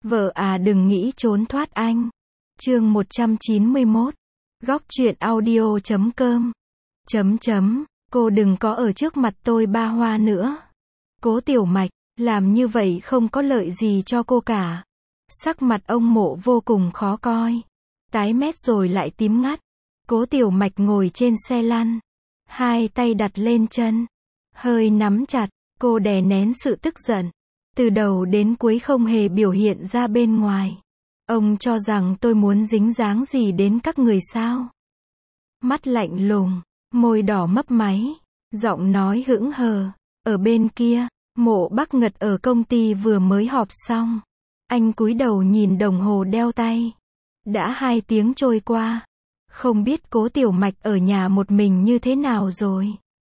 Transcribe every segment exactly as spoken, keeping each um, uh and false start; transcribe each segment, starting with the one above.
Vợ à đừng nghĩ trốn thoát anh. Chương một trăm chín mươi mốt. Góc truyện audio chấm com. Chấm chấm, cô đừng có ở trước mặt tôi ba hoa nữa. Cố Tiểu Mạch, làm như vậy không có lợi gì cho cô cả. Sắc mặt ông Mộ vô cùng khó coi. Tái mét rồi lại tím ngắt. Cố Tiểu Mạch ngồi trên xe lăn. Hai tay đặt lên chân. Hơi nắm chặt, cô đè nén sự tức giận. Từ đầu đến cuối không hề biểu hiện ra bên ngoài. Ông cho rằng tôi muốn dính dáng gì đến các người sao? Mắt lạnh lùng, môi đỏ mấp máy, giọng nói hững hờ. Ở bên kia, Mộ Bắc Ngật ở công ty vừa mới họp xong. Anh cúi đầu nhìn đồng hồ đeo tay. Đã hai tiếng trôi qua. Không biết Cố Tiểu Mạch ở nhà một mình như thế nào rồi.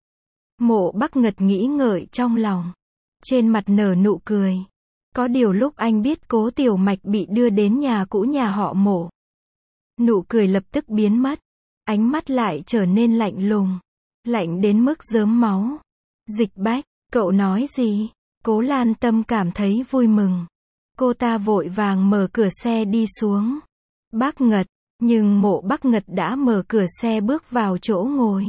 Mộ Bắc Ngật nghĩ ngợi trong lòng. Trên mặt nở nụ cười. Có điều lúc anh biết Cố Tiểu Mạch bị đưa đến nhà cũ nhà họ Mộ, nụ cười lập tức biến mất. Ánh mắt lại trở nên lạnh lùng. Lạnh đến mức rớm máu. Dịch Bách, cậu nói gì? Cố Lan Tâm cảm thấy vui mừng. Cô ta vội vàng mở cửa xe đi xuống. Bác Ngật, nhưng Mộ Bắc Ngật đã mở cửa xe bước vào chỗ ngồi.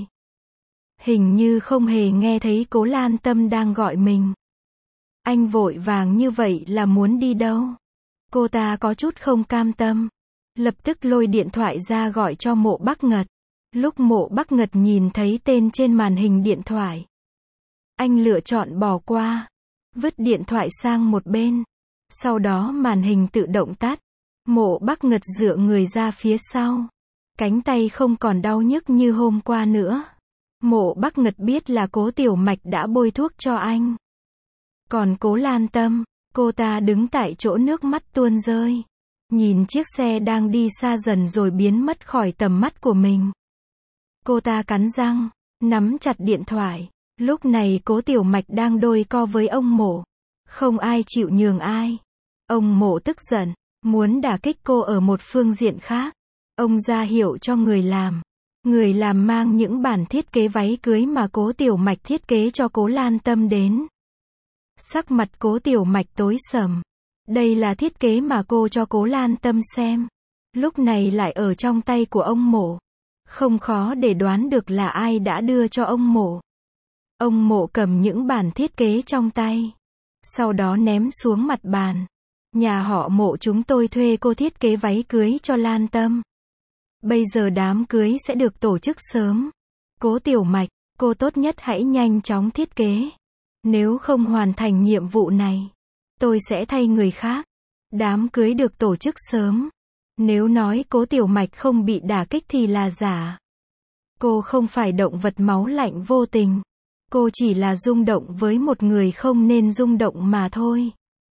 Hình như không hề nghe thấy Cố Lan Tâm đang gọi mình. Anh vội vàng như vậy là muốn đi đâu? Cô ta có chút không cam tâm. Lập tức lôi điện thoại ra gọi cho Mộ Bắc Ngật. Lúc Mộ Bắc Ngật nhìn thấy tên trên màn hình điện thoại, anh lựa chọn bỏ qua. Vứt điện thoại sang một bên. Sau đó màn hình tự động tắt. Mộ Bắc Ngật dựa người ra phía sau. Cánh tay không còn đau nhức như hôm qua nữa. Mộ Bắc Ngật biết là Cố Tiểu Mạch đã bôi thuốc cho anh. Còn Cố Lan Tâm, cô ta đứng tại chỗ nước mắt tuôn rơi. Nhìn chiếc xe đang đi xa dần rồi biến mất khỏi tầm mắt của mình. Cô ta cắn răng, nắm chặt điện thoại. Lúc này Cố Tiểu Mạch đang đôi co với ông Mộ. Không ai chịu nhường ai. Ông Mộ tức giận, muốn đả kích cô ở một phương diện khác. Ông ra hiệu cho người làm. Người làm mang những bản thiết kế váy cưới mà Cố Tiểu Mạch thiết kế cho Cố Lan Tâm đến. Sắc mặt Cố Tiểu Mạch tối sầm. Đây là thiết kế mà cô cho Cố Lan Tâm xem. Lúc này lại ở trong tay của ông Mộ. Không khó để đoán được là ai đã đưa cho ông Mộ. Ông Mộ cầm những bản thiết kế trong tay. Sau đó ném xuống mặt bàn. Nhà họ Mộ chúng tôi thuê cô thiết kế váy cưới cho Lan Tâm. Bây giờ đám cưới sẽ được tổ chức sớm. Cố Tiểu Mạch, cô tốt nhất hãy nhanh chóng thiết kế. Nếu không hoàn thành nhiệm vụ này, tôi sẽ thay người khác. Đám cưới được tổ chức sớm. Nếu nói Cố Tiểu Mạch không bị đả kích thì là giả. Cô không phải động vật máu lạnh vô tình. Cô chỉ là rung động với một người không nên rung động mà thôi.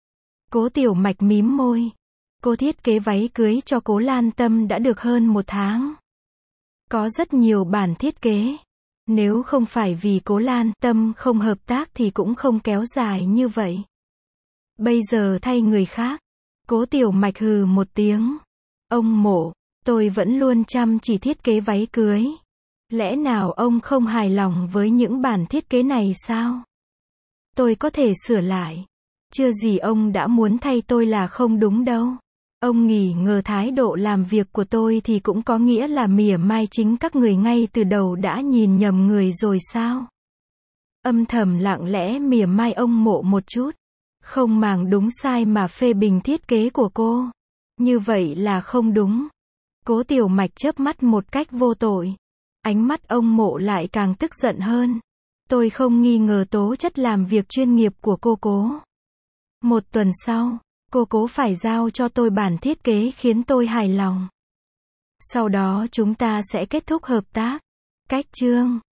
Cố Tiểu Mạch mím môi. Cô thiết kế váy cưới cho Cố Lan Tâm đã được hơn một tháng. Có rất nhiều bản thiết kế. Nếu không phải vì Cố Lan Tâm không hợp tác thì cũng không kéo dài như vậy. Bây giờ thay người khác. Cố Tiểu Mạch hừ một tiếng. Ông Mộ, tôi vẫn luôn chăm chỉ thiết kế váy cưới. Lẽ nào ông không hài lòng với những bản thiết kế này sao? Tôi có thể sửa lại. Chưa gì ông đã muốn thay tôi là không đúng đâu. Ông nghỉ ngờ thái độ làm việc của tôi thì cũng có nghĩa là mỉa mai chính các người ngay từ đầu đã nhìn nhầm người rồi sao? Âm thầm lặng lẽ mỉa mai ông Mộ một chút. Không màng đúng sai mà phê bình thiết kế của cô. Như vậy là không đúng. Cố Tiểu Mạch chớp mắt một cách vô tội. Ánh mắt ông Mộ lại càng tức giận hơn. Tôi không nghi ngờ tố chất làm việc chuyên nghiệp của cô Cố. Một tuần sau, cô Cố phải giao cho tôi bản thiết kế khiến tôi hài lòng. Sau đó chúng ta sẽ kết thúc hợp tác. Cách chương